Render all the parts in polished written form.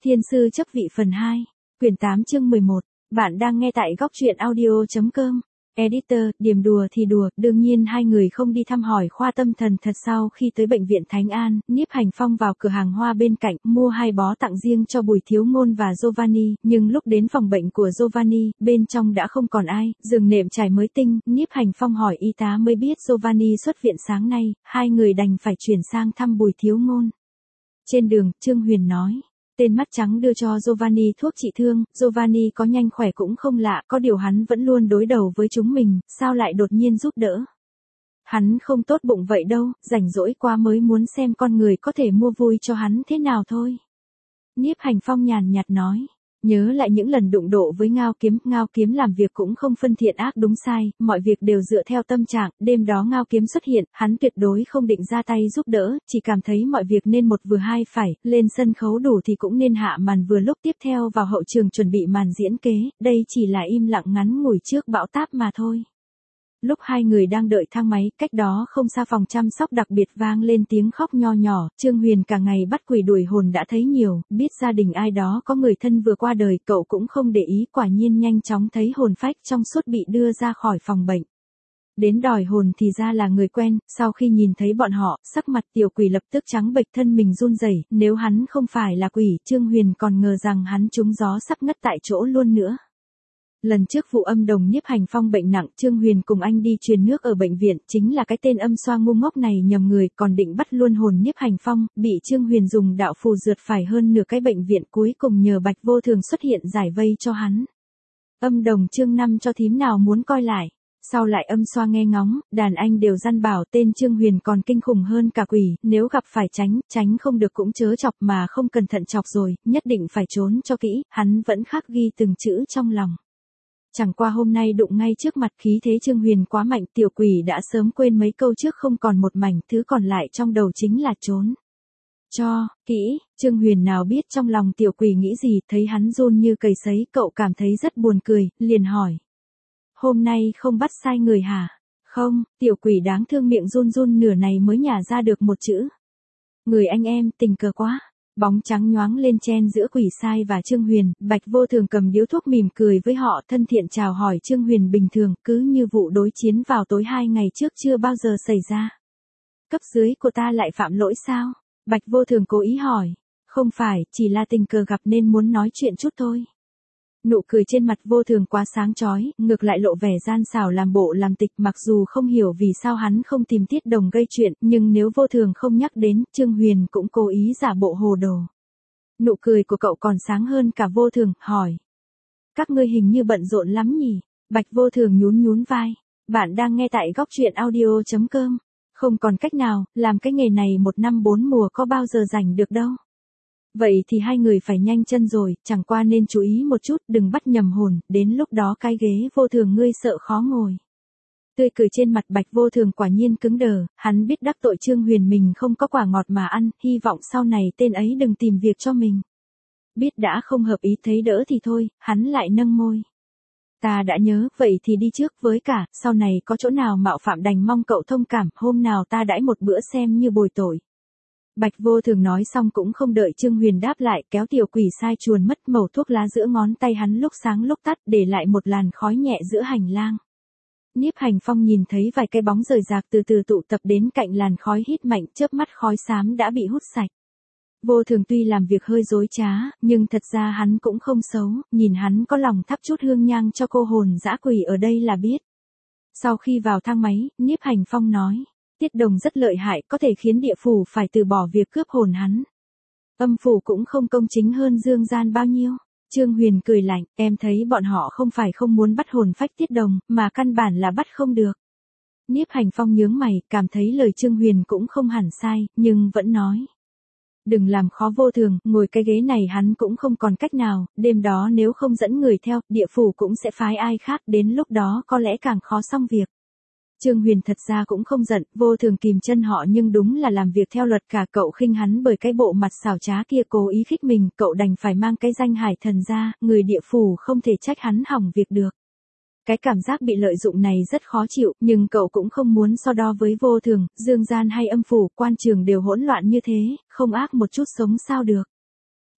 Thiên sư chấp vị phần 2, quyển 8 chương 11. Bạn đang nghe tại góc truyện audio.com. Editor, điểm đùa thì đùa, đương nhiên hai người không đi thăm hỏi khoa tâm thần thật. Sau khi tới bệnh viện Thánh An, Niếp Hành Phong vào cửa hàng hoa bên cạnh, mua 2 bó tặng riêng cho Bùi Thiếu Ngôn và Giovanni, nhưng lúc đến phòng bệnh của Giovanni, bên trong đã không còn ai, giường nệm trải mới tinh, Niếp Hành Phong hỏi y tá mới biết Giovanni xuất viện sáng nay, hai người đành phải chuyển sang thăm Bùi Thiếu Ngôn. Trên đường, Trương Huyền nói. Tên mắt trắng đưa cho Giovanni thuốc trị thương, Giovanni có nhanh khỏe cũng không lạ, có điều hắn vẫn luôn đối đầu với chúng mình, sao lại đột nhiên giúp đỡ. Hắn không tốt bụng vậy đâu, rảnh rỗi quá mới muốn xem con người có thể mua vui cho hắn thế nào thôi. Niếp Hành Phong nhàn nhạt nói. Nhớ lại những lần đụng độ với Ngao Kiếm làm việc cũng không phân thiện ác đúng sai, mọi việc đều dựa theo tâm trạng, đêm đó Ngao Kiếm xuất hiện, hắn tuyệt đối không định ra tay giúp đỡ, chỉ cảm thấy mọi việc nên một vừa hai phải, lên sân khấu đủ thì cũng nên hạ màn vừa lúc tiếp theo vào hậu trường chuẩn bị màn diễn kế, đây chỉ là im lặng ngắn ngủi trước bão táp mà thôi. Lúc hai người đang đợi thang máy, cách đó không xa phòng chăm sóc đặc biệt vang lên tiếng khóc nho nhỏ, Trương Huyền cả ngày bắt quỷ đuổi hồn đã thấy nhiều, biết gia đình ai đó có người thân vừa qua đời, cậu cũng không để ý, quả nhiên nhanh chóng thấy hồn phách trong suốt bị đưa ra khỏi phòng bệnh. Đến đòi hồn thì ra là người quen, sau khi nhìn thấy bọn họ, sắc mặt tiểu quỷ lập tức trắng bệch, thân mình run rẩy, nếu hắn không phải là quỷ, Trương Huyền còn ngờ rằng hắn trúng gió sắp ngất tại chỗ luôn nữa. Lần trước vụ âm đồng Niếp Hành Phong bệnh nặng, Trương Huyền cùng anh đi truyền nước ở bệnh viện, chính là cái tên âm xoa ngu ngốc này nhầm người, còn định bắt luôn hồn Niếp Hành Phong, bị Trương Huyền dùng đạo phù rượt phải hơn nửa cái bệnh viện, cuối cùng nhờ Bạch Vô Thường xuất hiện giải vây cho hắn. Âm đồng chương 5 cho thím nào muốn coi lại. Sau lại âm xoa nghe ngóng, đàn anh đều dăn bảo tên Trương Huyền còn kinh khủng hơn cả quỷ, nếu gặp phải tránh không được cũng chớ chọc, mà không cẩn thận chọc rồi, nhất định phải trốn cho kỹ, hắn vẫn khắc ghi từng chữ trong lòng. Chẳng qua hôm nay đụng ngay trước mặt, khí thế Trương Huyền quá mạnh, tiểu quỷ đã sớm quên mấy câu trước không còn một mảnh, thứ còn lại trong đầu chính là trốn. Cho kỹ, Trương Huyền nào biết trong lòng tiểu quỷ nghĩ gì, thấy hắn run như cầy sấy, cậu cảm thấy rất buồn cười, liền hỏi. Hôm nay không bắt sai người hả? Không, tiểu quỷ đáng thương miệng run nửa này mới nhả ra được một chữ. Người anh em, tình cờ quá. Bóng trắng nhoáng lên chen giữa quỷ sai và Trương Huyền, Bạch Vô Thường cầm điếu thuốc mỉm cười với họ, thân thiện chào hỏi Trương Huyền bình thường, cứ như vụ đối chiến vào tối 2 ngày trước chưa bao giờ xảy ra. Cấp dưới của ta lại phạm lỗi sao? Bạch Vô Thường cố ý hỏi. Không phải, chỉ là tình cờ gặp nên muốn nói chuyện chút thôi. Nụ cười trên mặt Vô Thường quá sáng chói, ngược lại lộ vẻ gian xảo làm bộ làm tịch, mặc dù không hiểu vì sao hắn không tìm Tiết Đồng gây chuyện, nhưng nếu Vô Thường không nhắc đến, Trương Huyền cũng cố ý giả bộ hồ đồ. Nụ cười của cậu còn sáng hơn cả Vô Thường, hỏi. Các ngươi hình như bận rộn lắm nhỉ? Bạch Vô Thường nhún vai. Bạn đang nghe tại góc truyện audio.com. Không còn cách nào, làm cái nghề này 1 năm 4 mùa có bao giờ rảnh được đâu. Vậy thì hai người phải nhanh chân rồi, chẳng qua nên chú ý một chút, đừng bắt nhầm hồn, đến lúc đó cái ghế Vô Thường ngươi sợ khó ngồi. Tươi cười trên mặt Bạch Vô Thường quả nhiên cứng đờ, hắn biết đắc tội Trương Huyền mình không có quả ngọt mà ăn, hy vọng sau này tên ấy đừng tìm việc cho mình. Biết đã không hợp ý thấy đỡ thì thôi, hắn lại nâng môi. Ta đã nhớ, vậy thì đi trước, với cả, sau này có chỗ nào mạo phạm đành mong cậu thông cảm, hôm nào ta đãi một bữa xem như bồi tội. Bạch Vô Thường nói xong cũng không đợi Trương Huyền đáp lại, kéo tiểu quỷ sai chuồn mất, mẩu thuốc lá giữa ngón tay hắn lúc sáng lúc tắt, để lại một làn khói nhẹ giữa hành lang. Niếp Hành Phong nhìn thấy vài cái bóng rời rạc từ từ tụ tập đến cạnh làn khói, hít mạnh, chớp mắt khói xám đã bị hút sạch. Vô Thường tuy làm việc hơi dối trá, nhưng thật ra hắn cũng không xấu, nhìn hắn có lòng thắp chút hương nhang cho cô hồn dã quỷ ở đây là biết. Sau khi vào thang máy, Niếp Hành Phong nói. Tiết Đồng rất lợi hại, có thể khiến địa phủ phải từ bỏ việc cướp hồn hắn. Âm phủ cũng không công chính hơn dương gian bao nhiêu. Trương Huyền cười lạnh, em thấy bọn họ không phải không muốn bắt hồn phách Tiết Đồng, mà căn bản là bắt không được. Niếp Hành Phong nhướng mày, cảm thấy lời Trương Huyền cũng không hẳn sai, nhưng vẫn nói. Đừng làm khó Vô Thường, ngồi cái ghế này hắn cũng không còn cách nào, đêm đó nếu không dẫn người theo, địa phủ cũng sẽ phái ai khác, đến lúc đó có lẽ càng khó xong việc. Trương Huyền thật ra cũng không giận, Vô Thường kìm chân họ nhưng đúng là làm việc theo luật cả, cậu khinh hắn bởi cái bộ mặt xảo trá kia cố ý khích mình, cậu đành phải mang cái danh hải thần ra, người địa phủ không thể trách hắn hỏng việc được. Cái cảm giác bị lợi dụng này rất khó chịu, nhưng cậu cũng không muốn so đo với Vô Thường, dương gian hay âm phủ, quan trường đều hỗn loạn như thế, không ác một chút sống sao được.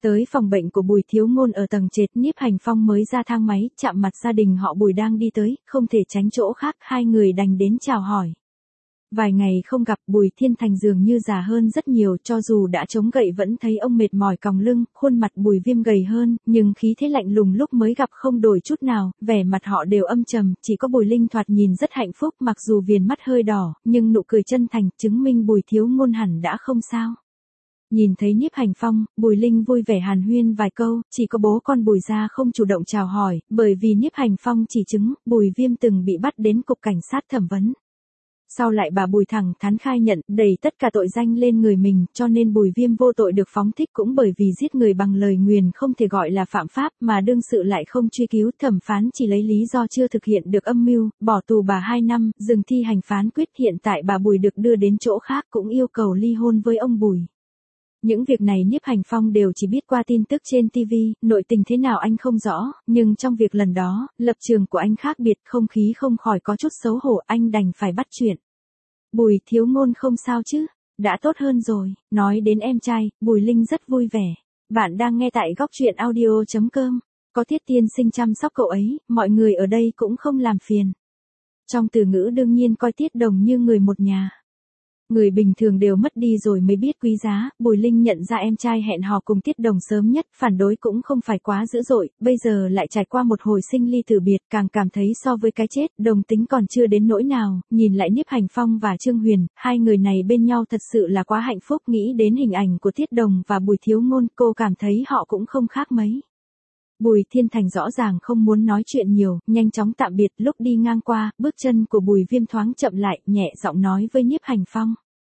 Tới phòng bệnh của Bùi Thiếu Ngôn ở tầng trệt, Nhiếp Hành Phong mới ra thang máy, chạm mặt gia đình họ Bùi đang đi tới, không thể tránh chỗ khác, hai người đành đến chào hỏi. Vài ngày không gặp, Bùi Thiên Thành dường như già hơn rất nhiều, cho dù đã chống gậy vẫn thấy ông mệt mỏi còng lưng, khuôn mặt Bùi Viêm gầy hơn, nhưng khí thế lạnh lùng lúc mới gặp không đổi chút nào, vẻ mặt họ đều âm trầm, chỉ có Bùi Linh thoạt nhìn rất hạnh phúc, mặc dù viền mắt hơi đỏ, nhưng nụ cười chân thành, chứng minh Bùi Thiếu Ngôn hẳn đã không sao. Nhìn thấy Nhiếp Hành Phong, Bùi Linh vui vẻ hàn huyên vài câu, chỉ có bố con Bùi gia không chủ động chào hỏi, bởi vì Nhiếp Hành Phong chỉ chứng, Bùi Viêm từng bị bắt đến cục cảnh sát thẩm vấn. Sau lại bà Bùi thẳng thắn khai nhận, đẩy tất cả tội danh lên người mình, cho nên Bùi Viêm vô tội được phóng thích cũng bởi vì giết người bằng lời nguyền không thể gọi là phạm pháp, mà đương sự lại không truy cứu, thẩm phán chỉ lấy lý do chưa thực hiện được âm mưu, bỏ tù bà 2 năm, dừng thi hành phán quyết. Hiện tại bà Bùi được đưa đến chỗ khác, cũng yêu cầu ly hôn với ông Bùi. Những việc này Nhiếp Hành Phong đều chỉ biết qua tin tức trên TV, nội tình thế nào anh không rõ, nhưng trong việc lần đó, lập trường của anh khác biệt, không khí không khỏi có chút xấu hổ, anh đành phải bắt chuyện. Bùi Thiếu Ngôn không sao chứ? Đã tốt hơn rồi. Nói đến em trai, Bùi Linh rất vui vẻ. Bạn đang nghe tại góc truyện audio.com. Có Tiết tiên sinh chăm sóc cậu ấy, mọi người ở đây cũng không làm phiền. Trong từ ngữ đương nhiên coi Tiết Đồng như người một nhà. Người bình thường đều mất đi rồi mới biết quý giá, Bùi Linh nhận ra em trai hẹn hò cùng Tiết Đồng sớm nhất, phản đối cũng không phải quá dữ dội, bây giờ lại trải qua một hồi sinh ly tử biệt, càng cảm thấy so với cái chết, đồng tính còn chưa đến nỗi nào, nhìn lại Nhiếp Hành Phong và Trương Huyền, hai người này bên nhau thật sự là quá hạnh phúc, nghĩ đến hình ảnh của Tiết Đồng và Bùi Thiếu Ngôn, cô cảm thấy họ cũng không khác mấy. Bùi Thiên Thành rõ ràng không muốn nói chuyện nhiều, nhanh chóng tạm biệt, lúc đi ngang qua, bước chân của Bùi Viêm thoáng chậm lại, nhẹ giọng nói với Nhiếp Hành Phong.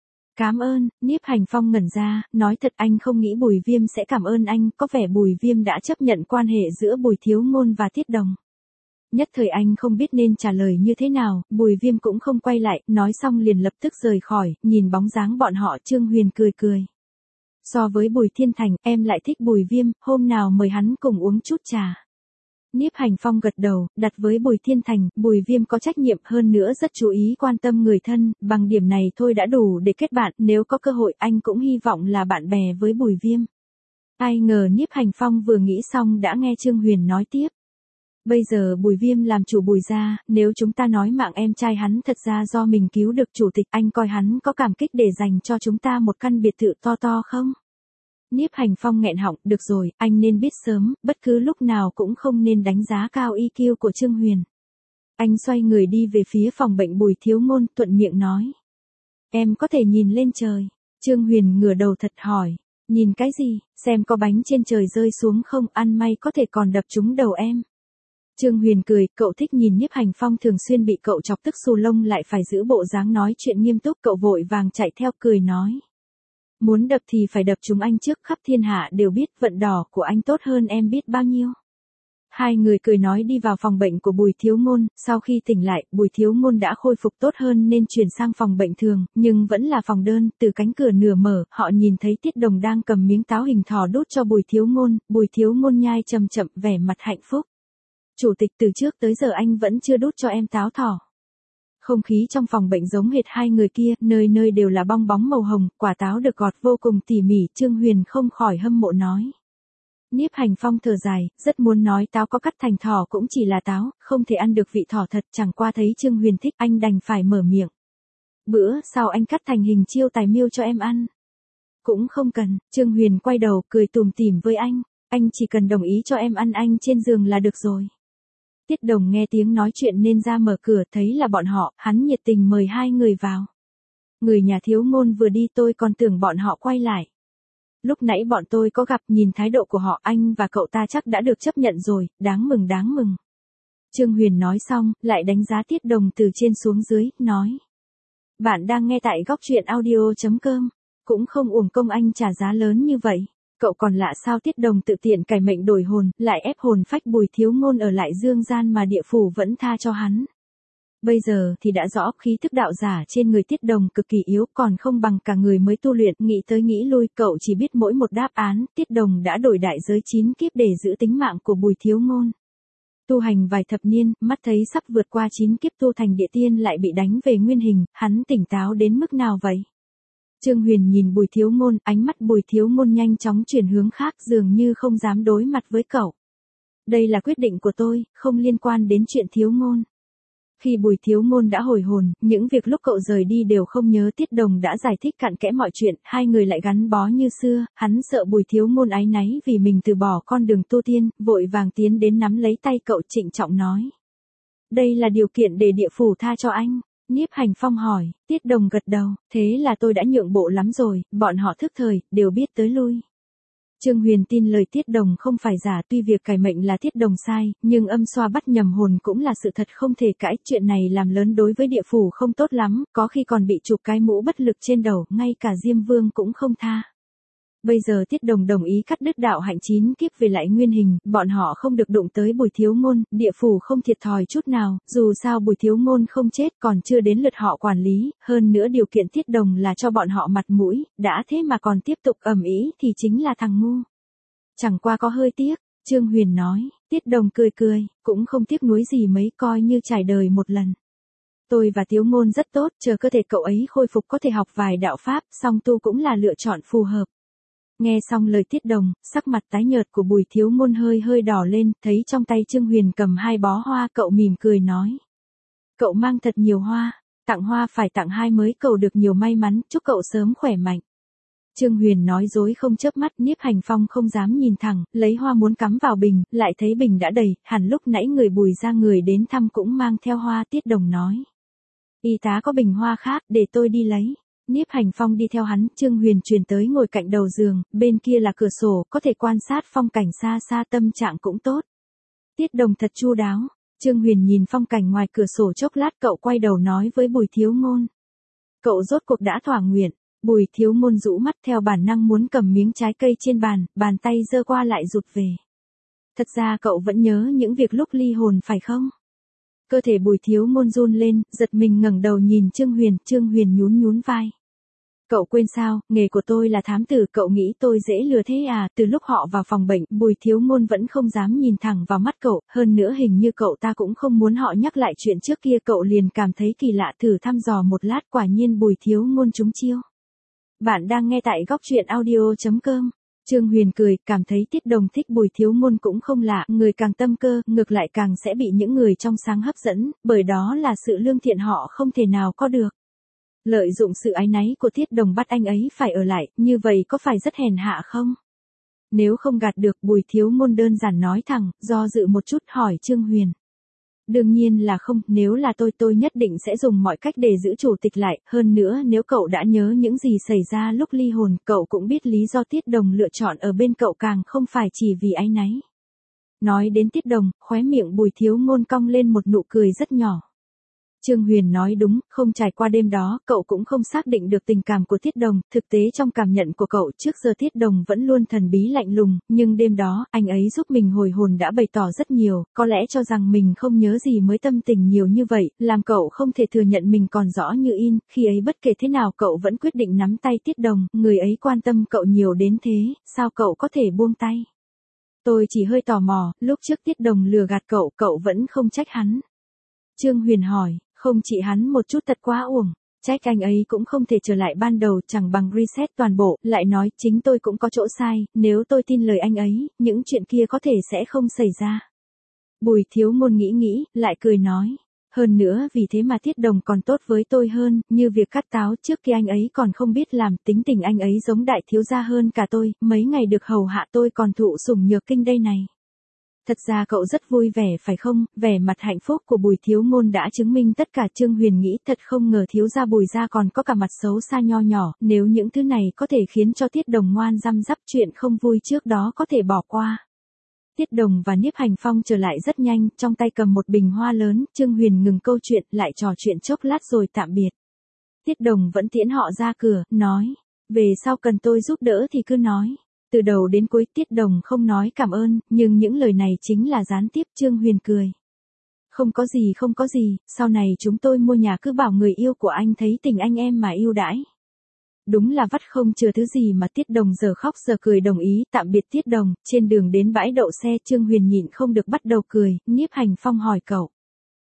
Cảm ơn. Nhiếp Hành Phong ngẩn ra, nói thật anh không nghĩ Bùi Viêm sẽ cảm ơn anh, có vẻ Bùi Viêm đã chấp nhận quan hệ giữa Bùi Thiếu Ngôn và Tiết Đồng. Nhất thời anh không biết nên trả lời như thế nào, Bùi Viêm cũng không quay lại, nói xong liền lập tức rời khỏi, nhìn bóng dáng bọn họ. Trương Huyền cười cười. So với Bùi Thiên Thành, em lại thích Bùi Viêm, hôm nào mời hắn cùng uống chút trà. Nhiếp Hành Phong gật đầu, đặt với Bùi Thiên Thành, Bùi Viêm có trách nhiệm hơn nữa rất chú ý quan tâm người thân, bằng điểm này thôi đã đủ để kết bạn, nếu có cơ hội anh cũng hy vọng là bạn bè với Bùi Viêm. Ai ngờ Nhiếp Hành Phong vừa nghĩ xong đã nghe Trương Huyền nói tiếp. Bây giờ Bùi Viêm làm chủ Bùi gia, nếu chúng ta nói mạng em trai hắn thật ra do mình cứu được chủ tịch, anh coi hắn có cảm kích để dành cho chúng ta một căn biệt thự to to không? Nhiếp Hành Phong nghẹn họng, được rồi, anh nên biết sớm, bất cứ lúc nào cũng không nên đánh giá cao EQ của Trương Huyền. Anh xoay người đi về phía phòng bệnh Bùi Thiếu Ngôn, thuận miệng nói. Em có thể nhìn lên trời. Trương Huyền ngửa đầu thật hỏi. Nhìn cái gì, xem có bánh trên trời rơi xuống không, ăn may có thể còn đập trúng đầu em. Trương Huyền cười, cậu thích nhìn Nhiếp Hành Phong thường xuyên bị cậu chọc tức xù lông lại phải giữ bộ dáng nói chuyện nghiêm túc, cậu vội vàng chạy theo cười nói. Muốn đập thì phải đập chúng anh trước, khắp thiên hạ đều biết vận đỏ của anh tốt hơn em biết bao nhiêu. Hai người cười nói đi vào phòng bệnh của Bùi Thiếu Ngôn, sau khi tỉnh lại, Bùi Thiếu Ngôn đã khôi phục tốt hơn nên chuyển sang phòng bệnh thường, nhưng vẫn là phòng đơn, từ cánh cửa nửa mở, họ nhìn thấy Tiết Đồng đang cầm miếng táo hình thỏ đút cho Bùi Thiếu Ngôn nhai chậm chậm, vẻ mặt hạnh phúc. Chủ tịch, từ trước tới giờ anh vẫn chưa đút cho em táo thỏ. Không khí trong phòng bệnh giống hệt hai người kia, nơi nơi đều là bong bóng màu hồng, quả táo được gọt vô cùng tỉ mỉ, Trương Huyền không khỏi hâm mộ nói. Nhiếp Hành Phong thở dài, rất muốn nói táo có cắt thành thỏ cũng chỉ là táo, không thể ăn được vị thỏ thật, chẳng qua thấy Trương Huyền thích, anh đành phải mở miệng. Bữa sau anh cắt thành hình chiêu tài miêu cho em ăn. Cũng không cần, Trương Huyền quay đầu cười tủm tỉm với anh chỉ cần đồng ý cho em ăn anh trên giường là được rồi. Tiết Đồng nghe tiếng nói chuyện nên ra mở cửa, thấy là bọn họ, hắn nhiệt tình mời hai người vào. Người nhà Thiếu Ngôn vừa đi tôi còn tưởng bọn họ quay lại. Lúc nãy bọn tôi có gặp, nhìn thái độ của họ, anh và cậu ta chắc đã được chấp nhận rồi, đáng mừng đáng mừng. Trương Huyền nói xong, lại đánh giá Tiết Đồng từ trên xuống dưới, nói. Bạn đang nghe tại góc truyện audio.com, cũng không uổng công anh trả giá lớn như vậy. Cậu còn lạ sao? Tiết Đồng tự tiện cải mệnh đổi hồn, lại ép hồn phách Bùi Thiếu Ngôn ở lại dương gian mà địa phủ vẫn tha cho hắn. Bây giờ thì đã rõ khí thức đạo giả trên người Tiết Đồng cực kỳ yếu, còn không bằng cả người mới tu luyện, nghĩ tới nghĩ lui, cậu chỉ biết mỗi một đáp án, Tiết Đồng đã đổi đại giới 9 kiếp để giữ tính mạng của Bùi Thiếu Ngôn. Tu hành vài thập niên, mắt thấy sắp vượt qua 9 kiếp tu thành địa tiên lại bị đánh về nguyên hình, hắn tỉnh táo đến mức nào vậy? Trương Huyền nhìn Bùi Thiếu Ngôn, ánh mắt Bùi Thiếu Ngôn nhanh chóng chuyển hướng khác dường như không dám đối mặt với cậu. Đây là quyết định của tôi, không liên quan đến chuyện Thiếu Ngôn. Khi Bùi Thiếu Ngôn đã hồi hồn, những việc lúc cậu rời đi đều không nhớ. Tiết Đồng đã giải thích cặn kẽ mọi chuyện, hai người lại gắn bó như xưa, hắn sợ Bùi Thiếu Ngôn áy náy vì mình từ bỏ con đường tu tiên, vội vàng tiến đến nắm lấy tay cậu trịnh trọng nói. Đây là điều kiện để địa phủ tha cho anh. Nhiếp Hành Phong hỏi, Tiết Đồng gật đầu, thế là tôi đã nhượng bộ lắm rồi, bọn họ thức thời, đều biết tới lui. Trương Huyền tin lời Tiết Đồng không phải giả, tuy việc cải mệnh là Tiết Đồng sai, nhưng âm xoa bắt nhầm hồn cũng là sự thật không thể cãi, chuyện này làm lớn đối với địa phủ không tốt lắm, có khi còn bị chụp cái mũ bất lực trên đầu, ngay cả Diêm Vương cũng không tha. Bây giờ Tiết Đồng đồng ý cắt đứt đạo hạnh 9 kiếp về lại nguyên hình, bọn họ không được đụng tới Bùi Thiếu Ngôn, địa phủ không thiệt thòi chút nào, dù sao Bùi Thiếu Ngôn không chết còn chưa đến lượt họ quản lý, hơn nữa điều kiện Tiết Đồng là cho bọn họ mặt mũi, đã thế mà còn tiếp tục ầm ĩ thì chính là thằng ngu. Chẳng qua có hơi tiếc, Trương Huyền nói, Tiết Đồng cười cười, cũng không tiếc nuối gì mấy, coi như trải đời một lần. Tôi và Thiếu Ngôn rất tốt, chờ cơ thể cậu ấy khôi phục có thể học vài đạo pháp, song tu cũng là lựa chọn phù hợp. Nghe xong lời Tiết Đồng, sắc mặt tái nhợt của Bùi Thiếu Ngôn hơi hơi đỏ lên, thấy trong tay Trương Huyền cầm 2 bó hoa, cậu mỉm cười nói. Cậu mang thật nhiều hoa, tặng hoa phải tặng 2 mới, cậu được nhiều may mắn, chúc cậu sớm khỏe mạnh. Trương Huyền nói dối không chớp mắt, Nhiếp Hành Phong không dám nhìn thẳng, lấy hoa muốn cắm vào bình, lại thấy bình đã đầy, hẳn lúc nãy người Bùi ra người đến thăm cũng mang theo hoa. Tiết Đồng nói. Y tá có bình hoa khác, để tôi đi lấy. Nhiếp Hành Phong đi theo hắn, Trương Huyền chuyển tới ngồi cạnh đầu giường, bên kia là cửa sổ, có thể quan sát phong cảnh xa xa, tâm trạng cũng tốt. Tiết Đồng thật chu đáo. Trương Huyền nhìn phong cảnh ngoài cửa sổ chốc lát, cậu quay đầu nói với Bùi Thiếu Ngôn. Cậu rốt cuộc đã thỏa nguyện. Bùi Thiếu Ngôn rũ mắt theo bản năng muốn cầm miếng trái cây trên bàn, bàn tay giơ qua lại rụt về. Thật ra cậu vẫn nhớ những việc lúc ly hồn phải không? Cơ thể Bùi Thiếu Ngôn run lên, giật mình ngẩng đầu nhìn Trương Huyền nhún nhún vai. Cậu quên sao, nghề của tôi là thám tử, cậu nghĩ tôi dễ lừa thế à? Từ lúc họ vào phòng bệnh, Bùi Thiếu Ngôn vẫn không dám nhìn thẳng vào mắt cậu, hơn nữa hình như cậu ta cũng không muốn họ nhắc lại chuyện trước kia, cậu liền cảm thấy kỳ lạ, thử thăm dò một lát, quả nhiên Bùi Thiếu Ngôn trúng chiêu. Bạn đang nghe tại góc truyện audio.com. Trương Huyền cười, cảm thấy Tiết Đồng thích Bùi Thiếu Ngôn cũng không lạ, người càng tâm cơ, ngược lại càng sẽ bị những người trong sáng hấp dẫn, bởi đó là sự lương thiện họ không thể nào có được. Lợi dụng sự áy náy của Tiết Đồng bắt anh ấy phải ở lại, như vậy có phải rất hèn hạ không? Nếu không gạt được, Bùi Thiếu Ngôn đơn giản nói thẳng, do dự một chút hỏi Trương Huyền. Đương nhiên là không, nếu là tôi nhất định sẽ dùng mọi cách để giữ chủ tịch lại, hơn nữa nếu cậu đã nhớ những gì xảy ra lúc ly hồn, cậu cũng biết lý do Tiết Đồng lựa chọn ở bên cậu càng không phải chỉ vì áy náy. Nói đến Tiết Đồng, khóe miệng Bùi Thiếu Ngôn cong lên một nụ cười rất nhỏ. Trương Huyền nói đúng, không trải qua đêm đó, cậu cũng không xác định được tình cảm của Tiết Đồng, thực tế trong cảm nhận của cậu trước giờ Tiết Đồng vẫn luôn thần bí lạnh lùng, nhưng đêm đó, anh ấy giúp mình hồi hồn đã bày tỏ rất nhiều, có lẽ cho rằng mình không nhớ gì mới tâm tình nhiều như vậy, làm cậu không thể thừa nhận mình còn rõ như in, khi ấy bất kể thế nào cậu vẫn quyết định nắm tay Tiết Đồng, người ấy quan tâm cậu nhiều đến thế, sao cậu có thể buông tay? Tôi chỉ hơi tò mò, lúc trước Tiết Đồng lừa gạt cậu vẫn không trách hắn. Trương Huyền hỏi. Không chỉ hắn một chút thật quá uổng, trách anh ấy cũng không thể trở lại ban đầu, chẳng bằng reset toàn bộ, lại nói chính tôi cũng có chỗ sai, nếu tôi tin lời anh ấy, những chuyện kia có thể sẽ không xảy ra. Bùi Thiếu Ngôn nghĩ, lại cười nói, hơn nữa vì thế mà Tiết Đồng còn tốt với tôi hơn, như việc cắt táo trước kia anh ấy còn không biết làm, tính tình anh ấy giống đại thiếu gia hơn cả tôi, mấy ngày được hầu hạ tôi còn thụ sủng nhược kinh đây này. Thật ra cậu rất vui vẻ phải không? Vẻ mặt hạnh phúc của Bùi Thiếu Ngôn đã chứng minh tất cả. Trương Huyền nghĩ thật không ngờ thiếu gia Bùi gia còn có cả mặt xấu xa nho nhỏ, nếu những thứ này có thể khiến cho Tiết Đồng ngoan răm rắp, chuyện không vui trước đó có thể bỏ qua. Tiết Đồng và Nhiếp Hành Phong trở lại rất nhanh, trong tay cầm một bình hoa lớn, Trương Huyền ngừng câu chuyện, lại trò chuyện chốc lát rồi tạm biệt. Tiết Đồng vẫn tiễn họ ra cửa, nói, về sau cần tôi giúp đỡ thì cứ nói. Từ đầu đến cuối Tiết Đồng không nói cảm ơn, nhưng những lời này chính là gián tiếp. Trương Huyền cười. Không có gì, sau này chúng tôi mua nhà cứ bảo người yêu của anh thấy tình anh em mà yêu đãi. Đúng là vắt không chừa thứ gì mà. Tiết Đồng giờ khóc giờ cười đồng ý, tạm biệt Tiết Đồng, trên đường đến bãi đậu xe Trương Huyền nhịn không được bắt đầu cười, Nhiếp Hành Phong hỏi cậu.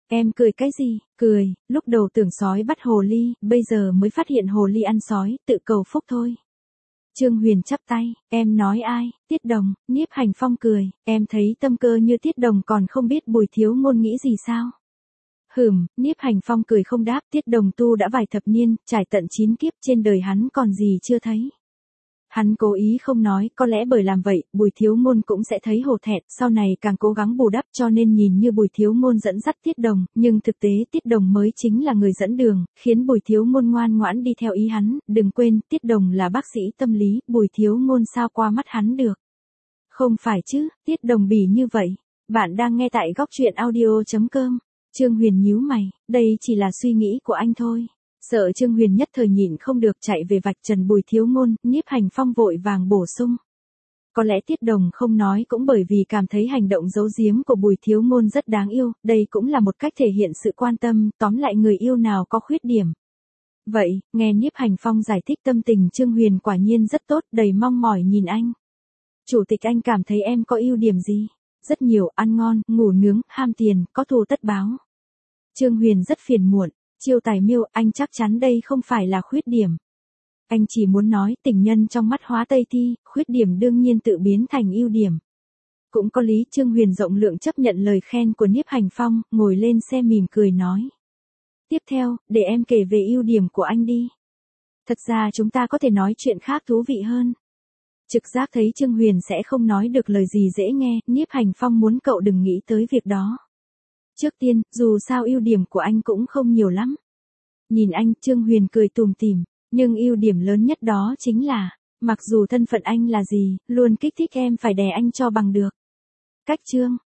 Em cười cái gì? Cười, lúc đầu tưởng sói bắt hồ ly, bây giờ mới phát hiện hồ ly ăn sói, tự cầu phúc thôi. Trương Huyền chắp tay, em nói ai? Tiết Đồng. Nhiếp Hành Phong cười, em thấy tâm cơ như Tiết Đồng còn không biết Bùi Thiếu Ngôn nghĩ gì sao? Nhiếp Hành Phong cười không đáp, Tiết Đồng tu đã vài thập niên, trải tận 9 kiếp, trên đời hắn còn gì chưa thấy. Hắn cố ý không nói, có lẽ bởi làm vậy, Bùi Thiếu Ngôn cũng sẽ thấy hổ thẹn, sau này càng cố gắng bù đắp cho nên nhìn như Bùi Thiếu Ngôn dẫn dắt Tiết Đồng, nhưng thực tế Tiết Đồng mới chính là người dẫn đường, khiến Bùi Thiếu Ngôn ngoan ngoãn đi theo ý hắn, đừng quên, Tiết Đồng là bác sĩ tâm lý, Bùi Thiếu Ngôn sao qua mắt hắn được. Không phải chứ, Tiết Đồng bỉ như vậy. Bạn đang nghe tại góc truyện audio.com. Trương Huyền nhíu mày, đây chỉ là suy nghĩ của anh thôi. Sợ Trương Huyền nhất thời nhịn không được chạy về vạch trần Bùi Thiếu Ngôn, Nhiếp Hành Phong vội vàng bổ sung. Có lẽ Tiết Đồng không nói cũng bởi vì cảm thấy hành động giấu giếm của Bùi Thiếu Ngôn rất đáng yêu, đây cũng là một cách thể hiện sự quan tâm, tóm lại người yêu nào có khuyết điểm. Vậy, nghe Nhiếp Hành Phong giải thích tâm tình Trương Huyền quả nhiên rất tốt, đầy mong mỏi nhìn anh. Chủ tịch anh cảm thấy em có ưu điểm gì? Rất nhiều, ăn ngon, ngủ nướng, ham tiền, có thù tất báo. Trương Huyền rất phiền muộn. Chiêu Tài Miêu, anh chắc chắn đây không phải là khuyết điểm. Anh chỉ muốn nói tình nhân trong mắt Hóa Tây Thi, khuyết điểm đương nhiên tự biến thành ưu điểm. Cũng có lý. Trương Huyền rộng lượng chấp nhận lời khen của Nhiếp Hành Phong, ngồi lên xe mỉm cười nói. Tiếp theo, để em kể về ưu điểm của anh đi. Thật ra chúng ta có thể nói chuyện khác thú vị hơn. Trực giác thấy Trương Huyền sẽ không nói được lời gì dễ nghe, Nhiếp Hành Phong muốn cậu đừng nghĩ tới việc đó. Trước tiên, dù sao ưu điểm của anh cũng không nhiều lắm. Nhìn anh, Trương Huyền cười tủm tỉm, nhưng ưu điểm lớn nhất đó chính là, mặc dù thân phận anh là gì, luôn kích thích em phải đè anh cho bằng được. Cách Trương